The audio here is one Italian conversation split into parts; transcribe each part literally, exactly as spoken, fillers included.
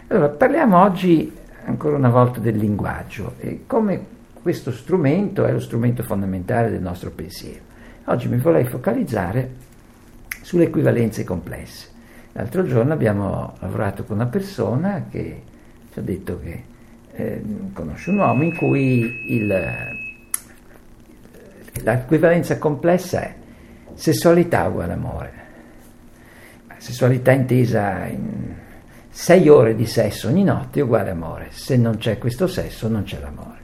Allora, parliamo oggi ancora una volta del linguaggio e come questo strumento è lo strumento fondamentale del nostro pensiero. Oggi mi vorrei focalizzare sulle equivalenze complesse. L'altro giorno abbiamo lavorato con una persona che ci ha detto che eh, conosce un uomo in cui il, l'equivalenza complessa è sessualità uguale amore. Sessualità intesa in sei ore di sesso ogni notte è uguale amore. Se non c'è questo sesso non c'è l'amore.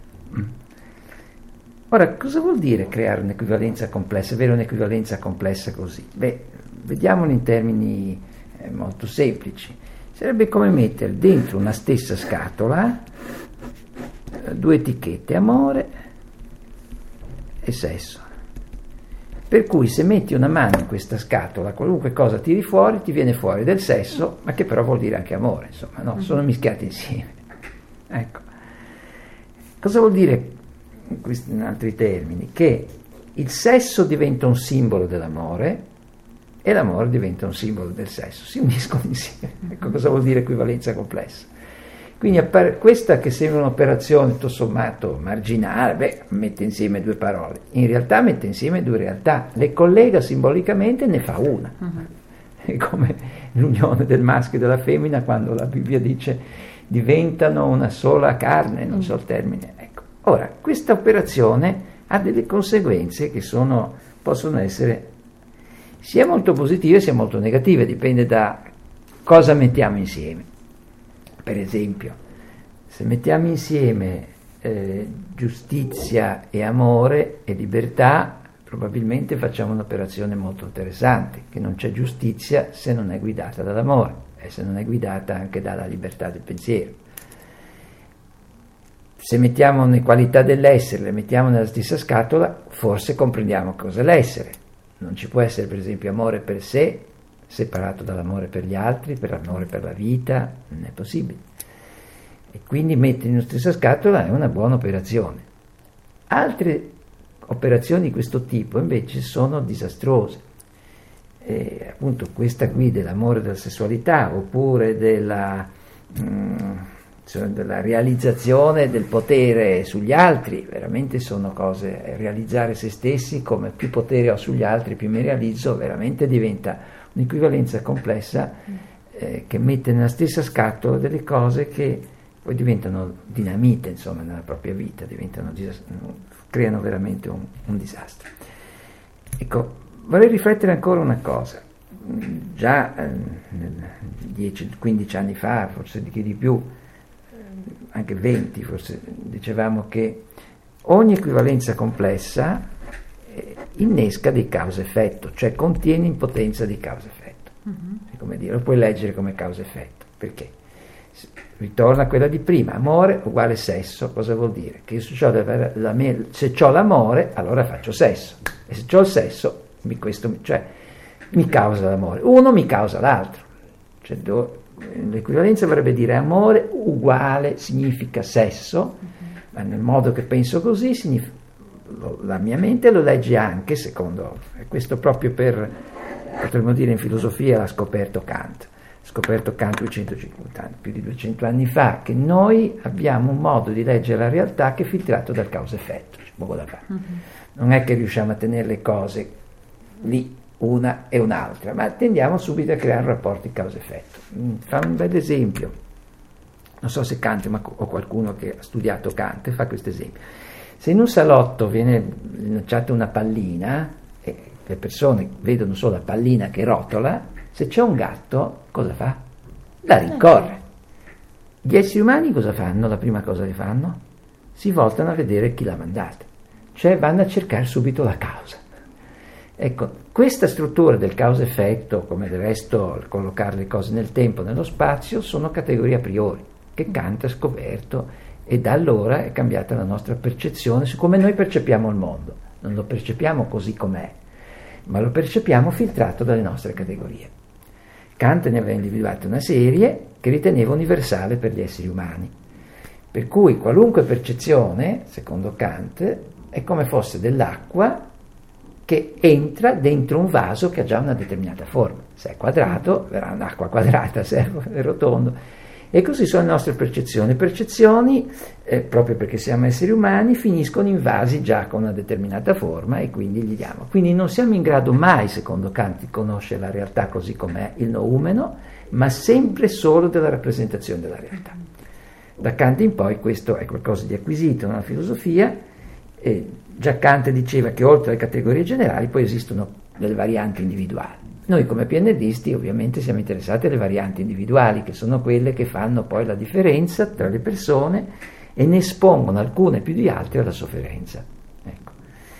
Ora, cosa vuol dire creare un'equivalenza complessa, avere un'equivalenza complessa così? Beh, vediamolo in termini eh, molto semplici. Sarebbe come mettere dentro una stessa scatola eh, due etichette, amore e sesso. Per cui se metti una mano in questa scatola, qualunque cosa tiri fuori, ti viene fuori del sesso, ma che però vuol dire anche amore, insomma, no? Sono mischiati insieme. Ecco. Cosa vuol dire, in, questi, in altri termini? Che il sesso diventa un simbolo dell'amore e l'amore diventa un simbolo del sesso, si uniscono insieme. Ecco cosa vuol dire equivalenza complessa. Quindi appare, questa che sembra un'operazione tutto sommato marginale, beh, mette insieme due parole, in realtà mette insieme due realtà, le collega simbolicamente e ne fa una. Uh-huh. È come l'unione del maschio e della femmina quando la Bibbia dice diventano una sola carne, non so il termine. Ecco. Ora, questa operazione ha delle conseguenze che sono, possono essere sia molto positive sia molto negative, dipende da cosa mettiamo insieme. Per esempio, se mettiamo insieme eh, giustizia e amore e libertà, probabilmente facciamo un'operazione molto interessante, che non c'è giustizia se non è guidata dall'amore e se non è guidata anche dalla libertà del pensiero. Se mettiamo le qualità dell'essere, le mettiamo nella stessa scatola, forse comprendiamo cosa è l'essere. Non ci può essere, per esempio, amore per sé separato dall'amore per gli altri, per l'amore per la vita, non è possibile. E quindi mettere in una stessa scatola è una buona operazione. Altre operazioni di questo tipo invece sono disastrose. E appunto questa qui dell'amore e della sessualità, oppure della, mh, della realizzazione del potere sugli altri, veramente sono cose, realizzare se stessi, come più potere ho sugli altri più mi realizzo, veramente diventa un'equivalenza complessa eh, che mette nella stessa scatola delle cose che poi diventano dinamite, insomma, nella propria vita, diventano creano veramente un, un disastro. Ecco, vorrei riflettere ancora una cosa. Già eh, dieci quindici anni fa, forse di che di più, anche venti, forse dicevamo che ogni equivalenza complessa innesca dei causa-effetto, cioè contiene in potenza di causa-effetto. Uh-huh. È come dire, lo puoi leggere come causa-effetto. Perché? Ritorna a quella di prima, amore uguale sesso, cosa vuol dire? Che io se ho, la, la, se ho l'amore, allora faccio sesso, e se ho il sesso, mi, questo, cioè, mi causa l'amore. Uno mi causa l'altro. Cioè, do, l'equivalenza vorrebbe dire amore uguale significa sesso, uh-huh. Ma nel modo che penso così significa la mia mente lo legge anche secondo, e questo proprio per, potremmo dire in filosofia l'ha scoperto Kant, ha scoperto Kant duecentocinquanta anni, più di duecento anni fa, che noi abbiamo un modo di leggere la realtà che è filtrato dal causa-effetto, c'è poco da fare. Uh-huh. Non è che riusciamo a tenere le cose lì una e un'altra, ma tendiamo subito a creare rapporti causa-effetto. Fa un bel esempio, non so se Kant, ma o qualcuno che ha studiato Kant fa questo esempio. Se in un salotto viene lanciata una pallina e le persone vedono solo la pallina che rotola, se c'è un gatto, cosa fa? La rincorre. Gli esseri umani cosa fanno? La prima cosa che fanno? Si voltano a vedere chi l'ha mandata, cioè vanno a cercare subito la causa. Ecco, questa struttura del causa-effetto, come del resto collocare le cose nel tempo, nello spazio, sono categorie a priori che Kant ha scoperto. E da allora è cambiata la nostra percezione su come noi percepiamo il mondo. Non lo percepiamo così com'è, ma lo percepiamo filtrato dalle nostre categorie. Kant ne aveva individuato una serie che riteneva universale per gli esseri umani, per cui qualunque percezione, secondo Kant, è come fosse dell'acqua che entra dentro un vaso che ha già una determinata forma. Se è quadrato, verrà un'acqua quadrata, se è rotondo. E così sono le nostre percezioni. Percezioni, eh, proprio perché siamo esseri umani, finiscono in vasi già con una determinata forma e quindi gli diamo. Quindi non siamo in grado mai, secondo Kant, di conoscere la realtà così com'è, il noumeno, ma sempre solo della rappresentazione della realtà. Da Kant in poi questo è qualcosa di acquisito nella filosofia, e già Kant diceva che oltre alle categorie generali poi esistono delle varianti individuali. Noi come PNListi ovviamente siamo interessati alle varianti individuali, che sono quelle che fanno poi la differenza tra le persone e ne espongono alcune più di altre alla sofferenza. Ecco.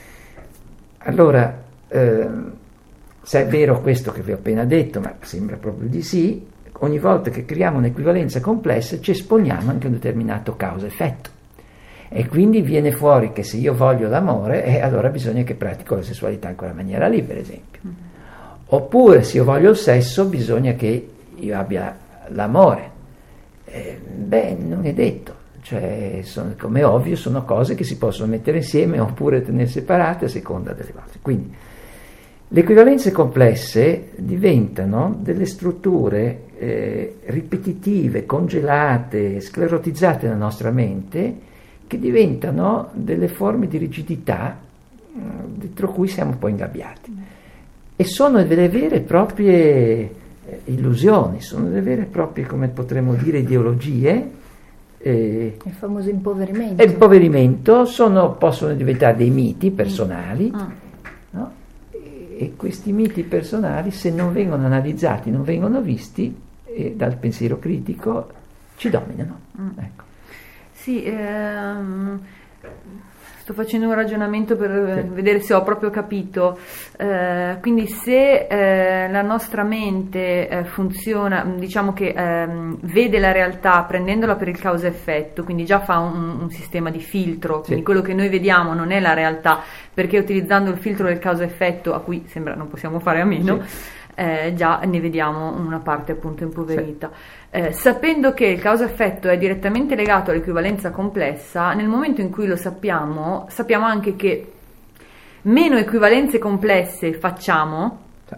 Allora, eh, se è vero questo che vi ho appena detto, ma sembra proprio di sì, ogni volta che creiamo un'equivalenza complessa ci esponiamo anche a un determinato causa-effetto. E quindi viene fuori che se io voglio l'amore, eh, allora bisogna che pratico la sessualità in quella maniera lì, per esempio. Mm-hmm. Oppure se io voglio il sesso bisogna che io abbia l'amore. Eh, beh, non è detto, cioè sono, come ovvio sono cose che si possono mettere insieme oppure tenere separate a seconda delle cose. Quindi le equivalenze complesse diventano delle strutture eh, ripetitive, congelate, sclerotizzate nella nostra mente, che diventano delle forme di rigidità mh, dentro cui siamo poi ingabbiati. E sono delle vere e proprie eh, illusioni, sono delle vere e proprie, come potremmo dire, ideologie. Eh, il famoso impoverimento. E impoverimento sono, possono diventare dei miti personali, mm. no? e, e questi miti personali, se non vengono analizzati, non vengono visti eh, dal pensiero critico, ci dominano. Mm. Ecco. Sì, ehm... sto facendo un ragionamento per sì. vedere se ho proprio capito. Eh, quindi se eh, la nostra mente eh, funziona, diciamo che ehm, vede la realtà prendendola per il causa-effetto, quindi già fa un, un sistema di filtro, quindi sì. quello che noi vediamo non è la realtà, perché utilizzando il filtro del causa-effetto, a cui sembra non possiamo fare a meno, sì. Eh, già ne vediamo una parte appunto impoverita. Sì. Eh, sapendo che il causa-effetto è direttamente legato all'equivalenza complessa, nel momento in cui lo sappiamo, sappiamo anche che meno equivalenze complesse facciamo, sì.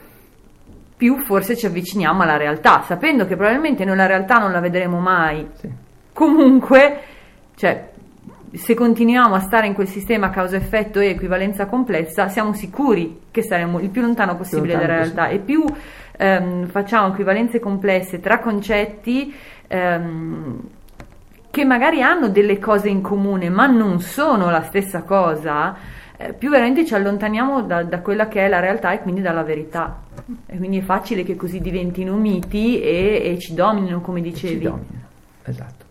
più forse ci avviciniamo alla realtà, sapendo che probabilmente noi la realtà non la vedremo mai. Sì. Comunque, cioè, se continuiamo a stare in quel sistema causa-effetto e equivalenza complessa, siamo sicuri che saremo il più lontano possibile dalla realtà, e più ehm, facciamo equivalenze complesse tra concetti ehm, che magari hanno delle cose in comune ma non sono la stessa cosa, eh, più veramente ci allontaniamo da, da quella che è la realtà e quindi dalla verità, e quindi è facile che così diventino miti e, e ci dominino, come dicevi. Ci dominano, esatto.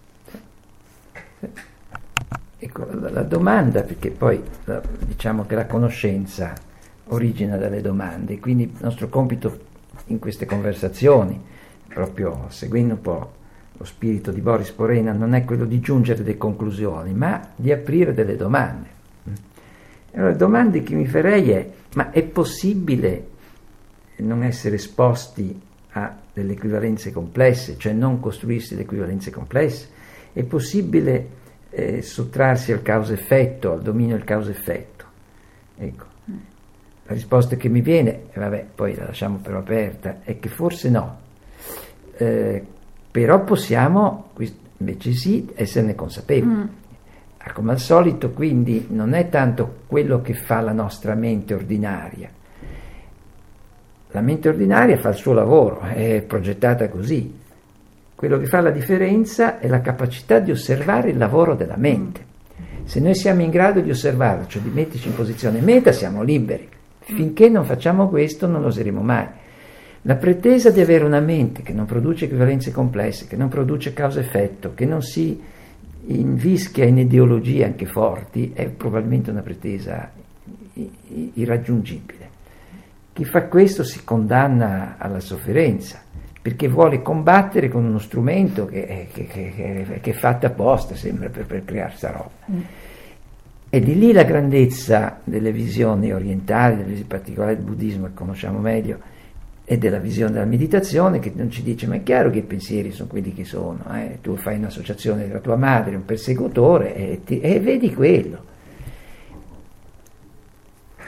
Ecco, la, la domanda, perché poi la, diciamo che la conoscenza origina dalle domande, quindi il nostro compito in queste conversazioni, proprio seguendo un po' lo spirito di Boris Porena, non è quello di giungere delle conclusioni, ma di aprire delle domande. E allora, le domande che mi farei è: ma è possibile non essere esposti a delle equivalenze complesse, cioè non costruirsi le equivalenze complesse? È possibile Eh, sottrarsi al causa-effetto, al dominio del causa-effetto? Ecco, la risposta che mi viene, e vabbè, poi la lasciamo però aperta, è che forse no, eh, però possiamo, invece sì, esserne consapevoli. Mm. Ah, come al solito, quindi, non è tanto quello che fa la nostra mente ordinaria. La mente ordinaria fa il suo lavoro, è progettata così. Quello che fa la differenza è la capacità di osservare il lavoro della mente. Se noi siamo in grado di osservarlo, cioè di metterci in posizione meta, siamo liberi. Finché non facciamo questo non lo saremo mai. La pretesa di avere una mente che non produce equivalenze complesse, che non produce causa-effetto, che non si invischia in ideologie anche forti, è probabilmente una pretesa irraggiungibile. Chi fa questo si condanna alla sofferenza, perché vuole combattere con uno strumento che, che, che, che è fatto apposta, sembra, per, per creare sta roba. Mm. E di lì la grandezza delle visioni orientali, delle visioni particolari del buddismo che conosciamo meglio, e della visione della meditazione, che non ci dice: ma è chiaro che i pensieri sono quelli che sono, eh? Tu fai un'associazione tra tua madre e un persecutore e, ti, e vedi quello.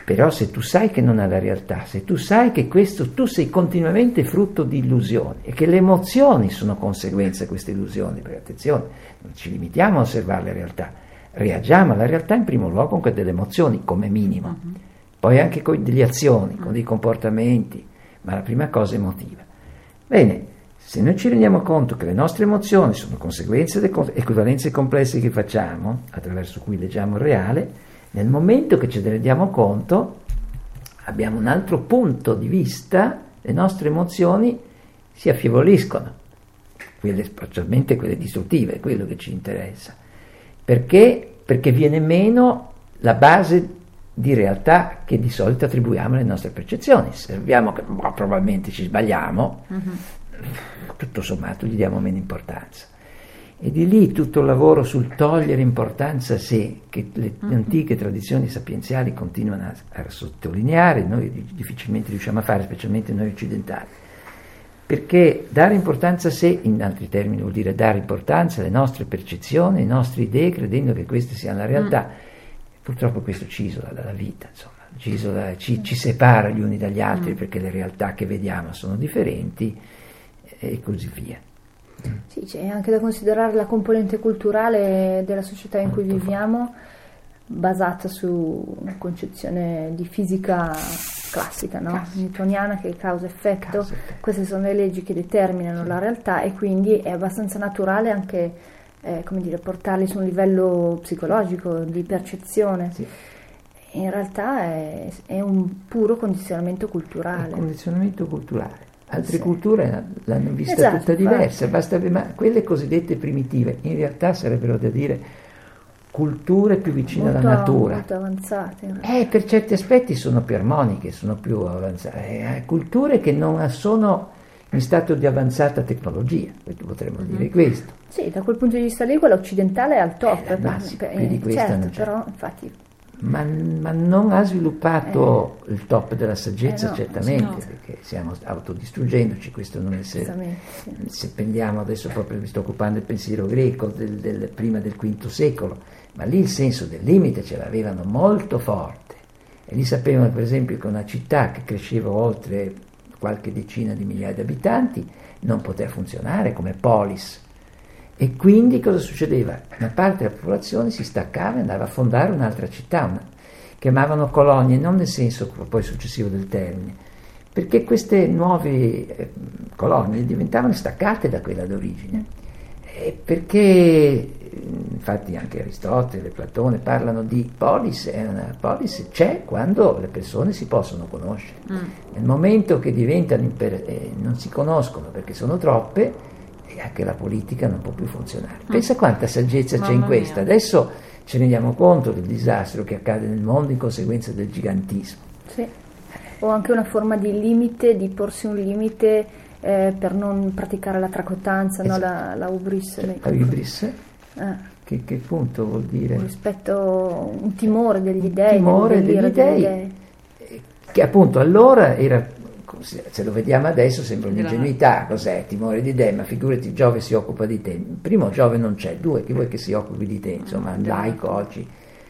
Però se tu sai che non è la realtà, se tu sai che questo, tu sei continuamente frutto di illusioni e che le emozioni sono conseguenza di queste illusioni, perché attenzione, non ci limitiamo a osservare la realtà, reagiamo alla realtà in primo luogo con delle emozioni come minimo, uh-huh. poi anche con delle azioni, con dei comportamenti, ma la prima cosa è emotiva. Bene, se noi ci rendiamo conto che le nostre emozioni sono conseguenze delle equivalenze complesse che facciamo, attraverso cui leggiamo il reale, nel momento che ce ne rendiamo conto, abbiamo un altro punto di vista, le nostre emozioni si affievoliscono, quelle, specialmente quelle distruttive, è quello che ci interessa. Perché? Perché viene meno la base di realtà che di solito attribuiamo alle nostre percezioni. Se sappiamo che boh, probabilmente ci sbagliamo, uh-huh. tutto sommato gli diamo meno importanza. E di lì tutto il lavoro sul togliere importanza a sé, che le uh-huh. antiche tradizioni sapienziali continuano a, a sottolineare, noi difficilmente riusciamo a fare, specialmente noi occidentali. Perché dare importanza a sé, in altri termini, vuol dire dare importanza alle nostre percezioni, alle nostre idee, credendo che queste siano la realtà. Mm. Purtroppo questo ci isola dalla vita, insomma, ci, isola, ci, ci separa gli uni dagli altri mm. perché le realtà che vediamo sono differenti e così via. Sì, c'è anche da considerare la componente culturale della società in cui viviamo, basata su una concezione di fisica classica, no? Newtoniana, che è causa-effetto. Causa-effetto. Queste sono le leggi che determinano sì. la realtà, e quindi è abbastanza naturale anche eh, come dire, portarli su un livello psicologico, di percezione. Sì. In realtà è, è un puro condizionamento culturale. Un condizionamento culturale. Altre sì. culture l'hanno vista esatto, tutta diversa, basta, ma quelle cosiddette primitive in realtà sarebbero da dire culture più vicine molto, alla natura. Molto avanzate. Eh, per certi aspetti sono più armoniche, sono più avanzate. Eh, culture che non sono in stato di avanzata tecnologia, potremmo mm-hmm. dire questo. Sì, da quel punto di vista lì quella occidentale è al top. Eh, ma sì, più di questa certo, non c'è. Però infatti... Ma, ma non ha sviluppato eh, il top della saggezza, eh no, certamente, no. perché stiamo autodistruggendoci, questo non è se, sì. se prendiamo adesso proprio, mi sto occupando del pensiero greco, del, del, prima del quinto secolo, ma lì il senso del limite ce l'avevano molto forte, e lì sapevano per esempio che una città che cresceva oltre qualche decina di migliaia di abitanti non poteva funzionare come polis. E quindi cosa succedeva? Una parte della popolazione si staccava e andava a fondare un'altra città, una, chiamavano colonie, non nel senso poi successivo del termine, perché queste nuove eh, colonie diventavano staccate da quella d'origine, e perché infatti anche Aristotele, Platone parlano di polis, e una polis c'è quando le persone si possono conoscere. Mm. Nel momento che diventano imper- eh, non si conoscono perché sono troppe, e anche la politica non può più funzionare. Mm. Pensa quanta saggezza Mamma c'è in questa. Mia. Adesso ci rendiamo conto del disastro che accade nel mondo in conseguenza del gigantismo. Sì. O anche una forma di limite, di porsi un limite eh, per non praticare la tracotanza, esatto. no? la, la ubris. Cioè, la ubris? Ah. Che, che punto vuol dire? Rispetto un timore degli dèi, timore degli dèi, degli dèi, che appunto allora era, se lo vediamo adesso sembra un'ingenuità, cos'è timore di dèi, ma figurati Giove si occupa di te, primo Giove non c'è, due chi vuoi che si occupi di te, insomma un laico oggi,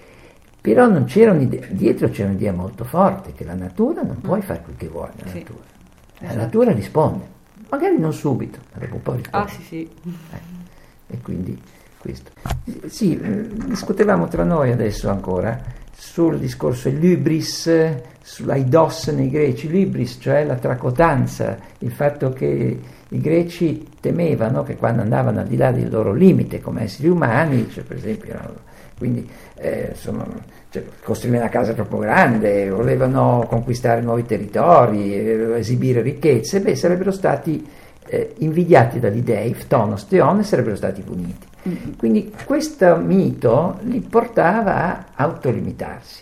però non c'era un'idea, dietro c'era un'idea molto forte che la natura non puoi fare quel che vuoi, la, sì. natura. la esatto. natura risponde, magari non subito, ma dopo un po' risponde. Ah sì sì. Eh. E quindi questo. Sì, discutevamo tra noi adesso ancora sul discorso l'hybris, sull'aidos nei greci, l'hybris, cioè la tracotanza, il fatto che i greci temevano che quando andavano al di là del loro limite come esseri umani, cioè per esempio, quindi eh, sono, cioè, costruire una casa troppo grande, volevano conquistare nuovi territori, esibire ricchezze, beh, sarebbero stati eh, invidiati dagli dei, Ftonos, Teon, e sarebbero stati puniti. Mm-hmm. Quindi questo mito li portava a autolimitarsi.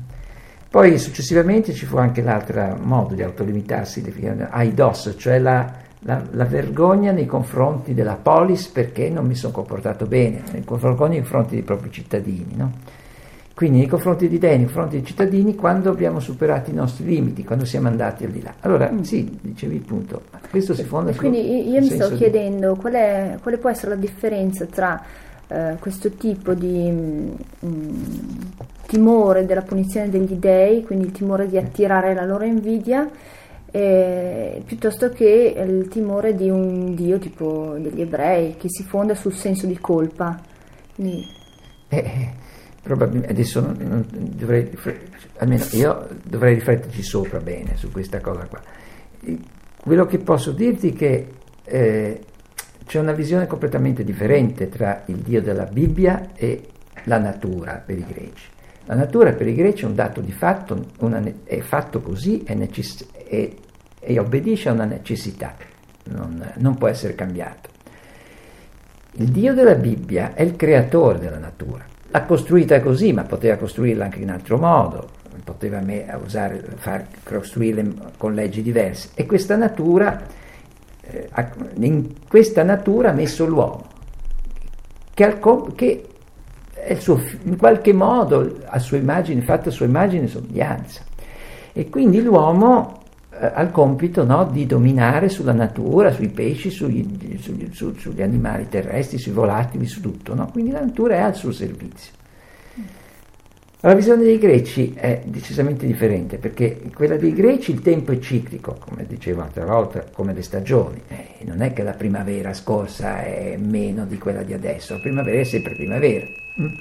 Poi successivamente ci fu anche l'altro modo di autolimitarsi, aidos, cioè la, la, la vergogna nei confronti della polis perché non mi sono comportato bene, nei vergogna nei confronti dei propri cittadini, no? Quindi nei confronti di dei, nei confronti dei cittadini, quando abbiamo superato i nostri limiti, quando siamo andati al di là. Allora, mm. sì, dicevi il punto, questo si fonda su. Quindi io mi sto chiedendo di... qual è, quale può essere la differenza tra eh, questo tipo di mh, timore della punizione degli dei, quindi il timore di attirare la loro invidia, eh, piuttosto che il timore di un dio tipo degli ebrei, che si fonda sul senso di colpa. Quindi, eh, probabilmente adesso non, non, dovrei, almeno io dovrei rifletterci sopra bene su questa cosa qua. Quello che posso dirti è che eh, c'è una visione completamente differente tra il Dio della Bibbia e la natura per i greci. La natura per i greci è un dato di fatto, una, è fatto così è necess- è, e obbedisce a una necessità, non, non può essere cambiato. Il Dio della Bibbia è il creatore della natura, l'ha costruita così, ma poteva costruirla anche in altro modo, poteva me- usare, far costruirle con leggi diverse, e questa natura, eh, in questa natura ha messo l'uomo, che, al com- che è il suo, in qualche modo a sua immagine, fatta a sua immagine e somiglianza, e quindi l'uomo eh, ha il compito, no, di dominare sulla natura, sui pesci, sugli, sugli, su, sugli animali terrestri, sui volatili, su tutto, no? Quindi la natura è al suo servizio. La visione dei greci è decisamente differente, perché quella dei greci il tempo è ciclico, come dicevo l'altra volta, come le stagioni. Eh, non è che la primavera scorsa è meno di quella di adesso, la primavera è sempre primavera. Mm?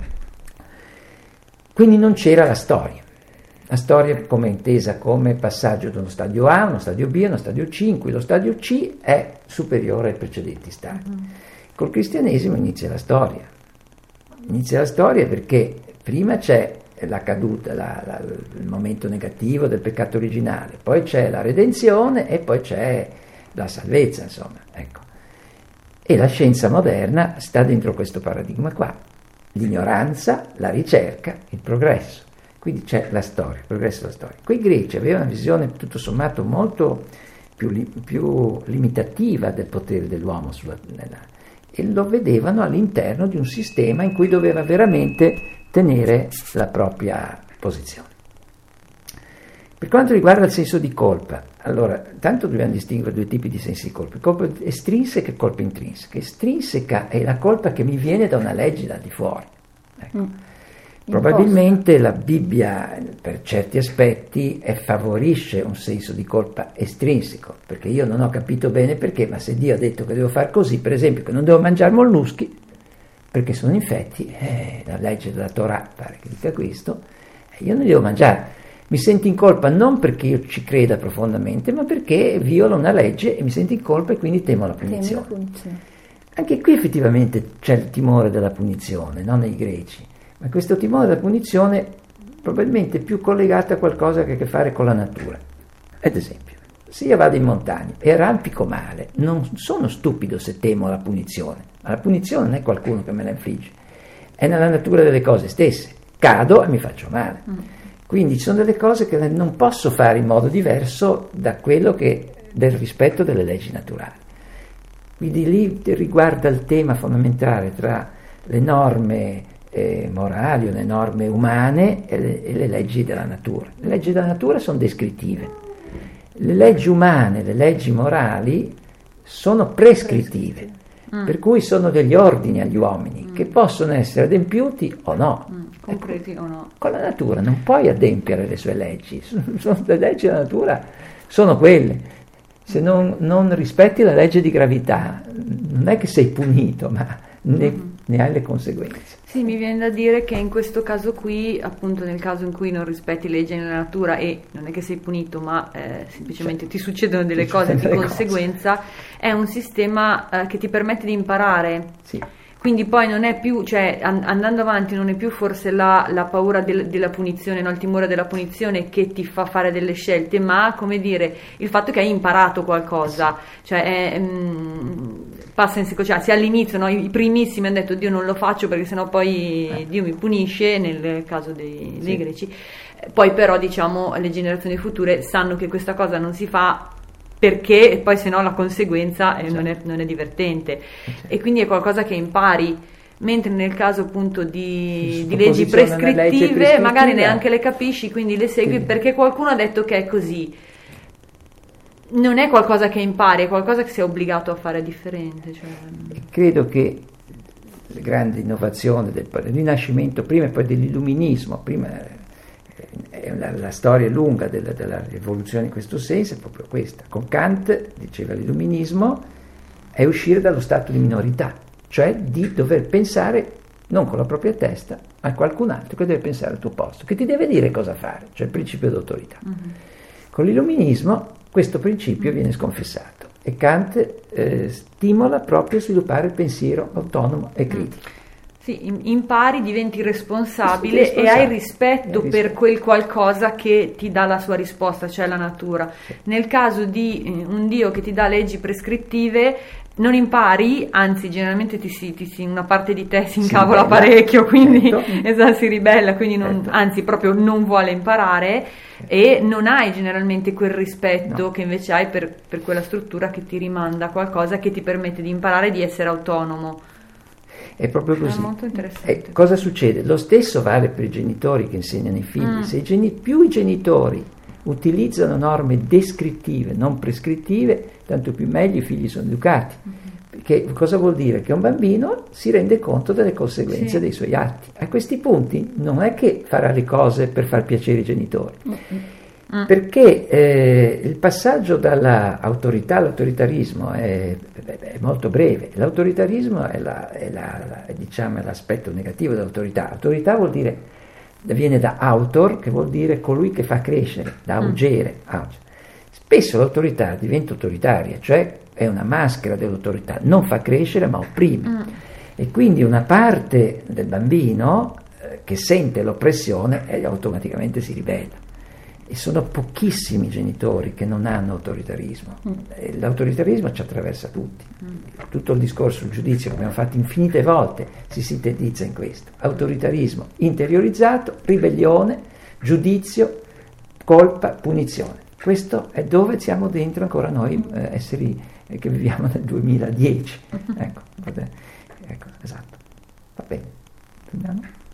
Quindi non c'era la storia. La storia come intesa come passaggio da uno stadio A, uno stadio B, uno stadio C, in cui lo stadio C è superiore ai precedenti stadi. Mm. Col cristianesimo inizia la storia. Inizia la storia perché prima c'è la caduta, la, la, il momento negativo del peccato originale, poi c'è la redenzione e poi c'è la salvezza, insomma, ecco. E la scienza moderna sta dentro questo paradigma qua, l'ignoranza, la ricerca, il progresso. Quindi c'è la storia, il progresso della storia. Quei greci avevano una visione tutto sommato molto più, più limitativa del potere dell'uomo sulla, nella, e lo vedevano all'interno di un sistema in cui doveva veramente tenere la propria posizione. Per quanto riguarda il senso di colpa, allora, tanto dobbiamo distinguere due tipi di sensi di colpa, colpa estrinseca e colpa intrinseca. Estrinseca è la colpa che mi viene da una legge da di fuori. Ecco. Mm. Probabilmente la Bibbia, per certi aspetti, è, favorisce un senso di colpa estrinseco, perché io non ho capito bene perché, ma se Dio ha detto che devo fare così, per esempio, che non devo mangiare molluschi, perché sono infetti, eh, la legge della Torah pare che dica questo, eh, io non li devo mangiare. Mi sento in colpa non perché io ci creda profondamente, ma perché violo una legge e mi sento in colpa e quindi temo la punizione. Temo la punizione. Anche qui effettivamente c'è il timore della punizione, non nei greci, ma questo timore della punizione probabilmente è più collegato a qualcosa che ha a che fare con la natura. Ad esempio, se io vado in montagna e arrampico male, non sono stupido se temo la punizione, ma la punizione non è qualcuno che me la infligge, è nella natura delle cose stesse. Cado e mi faccio male. Mm. Quindi ci sono delle cose che non posso fare in modo diverso da quello che del rispetto delle leggi naturali. Quindi lì riguarda il tema fondamentale tra le norme eh, morali o le norme umane e le, e le leggi della natura. Le leggi della natura sono descrittive. Le leggi umane, le leggi morali sono prescrittive, mm. per cui sono degli ordini agli uomini mm. che possono essere adempiuti o no. Mm. Concreti ecco, o no. Con la natura non puoi adempiere le sue leggi, sono, le leggi della natura sono quelle. Se non, non rispetti la legge di gravità, non è che sei punito, ma ne, mm-hmm. ne hai le conseguenze. Sì, mi viene da dire che in questo caso qui, appunto nel caso in cui non rispetti le leggi della natura e non è che sei punito, ma eh, semplicemente cioè, ti succedono delle ti cose di conseguenza, cose. È un sistema eh, che ti permette di imparare. Sì. Quindi poi non è più, cioè an- andando avanti non è più forse la, la paura del, della punizione, no? Il timore della punizione che ti fa fare delle scelte, ma come dire, il fatto che hai imparato qualcosa, cioè è, mh, passa in secondo, cioè se all'inizio, no? I primissimi hanno detto Dio non lo faccio perché sennò poi eh. Dio mi punisce, nel caso dei, dei sì. greci, poi però diciamo le generazioni future sanno che questa cosa non si fa perché poi se no la conseguenza eh, non, è, non è divertente e quindi è qualcosa che impari, mentre nel caso appunto di, di leggi prescrittive, legge prescrittiva magari neanche le capisci, quindi le segui sì. perché qualcuno ha detto che è così. Non è qualcosa che impari, è qualcosa che sei obbligato a fare differente, cioè. Credo che le grandi innovazioni del Rinascimento prima e poi dell'Illuminismo, prima è una, la storia lunga della, della rivoluzione in questo senso è proprio questa. Con Kant, diceva l'Illuminismo, è uscire dallo stato di minorità, cioè di dover pensare non con la propria testa, ma qualcun altro che deve pensare al tuo posto, che ti deve dire cosa fare, cioè il principio d'autorità. Mm-hmm. Con l'Illuminismo questo principio viene sconfessato e Kant eh, stimola proprio a sviluppare il pensiero autonomo e critico. Sì, impari, diventi responsabile, responsabile e hai rispetto, rispetto per quel qualcosa che ti dà la sua risposta, cioè la natura. Sì. Nel caso di un Dio che ti dà leggi prescrittive, non impari, anzi generalmente ti si, ti si, una parte di te si incavola si ribella, parecchio, quindi certo. esatto, si ribella, quindi non, Certo. anzi proprio non vuole imparare, certo. E non hai generalmente quel rispetto No. che invece hai per, per quella struttura che ti rimanda a qualcosa che ti permette di imparare, di essere autonomo. È proprio così. È molto interessante. E cosa succede? Lo stesso vale per i genitori che insegnano ai figli. Mm. Se i geni- più i genitori utilizzano norme descrittive, non prescrittive, tanto più meglio i figli sono educati. Mm-hmm. Perché cosa vuol dire? Che un bambino si rende conto delle conseguenze sì. dei suoi atti. A questi punti non è che farà le cose per far piacere i genitori. Mm-hmm. Mm. Perché eh, il passaggio dall'autorità all'autoritarismo è, è molto breve. L'autoritarismo è, la, è, la, la, diciamo, è l'aspetto negativo dell'autorità. Autorità vuol dire, viene da autor, che vuol dire colui che fa crescere, da augere. Mm. Spesso l'autorità diventa autoritaria, cioè è una maschera dell'autorità, non fa crescere ma opprime. Mm. E quindi una parte del bambino eh, che sente l'oppressione eh, automaticamente si ribella. E sono pochissimi genitori che non hanno autoritarismo. Mm. E l'autoritarismo ci attraversa tutti. Mm. Tutto il discorso, il giudizio che abbiamo fatto infinite volte si sintetizza in questo. Autoritarismo interiorizzato, ribellione, giudizio, colpa, punizione. Questo è dove siamo dentro ancora noi eh, esseri eh, che viviamo nel duemiladieci. Ecco, ecco, esatto. Va bene. Finiamo.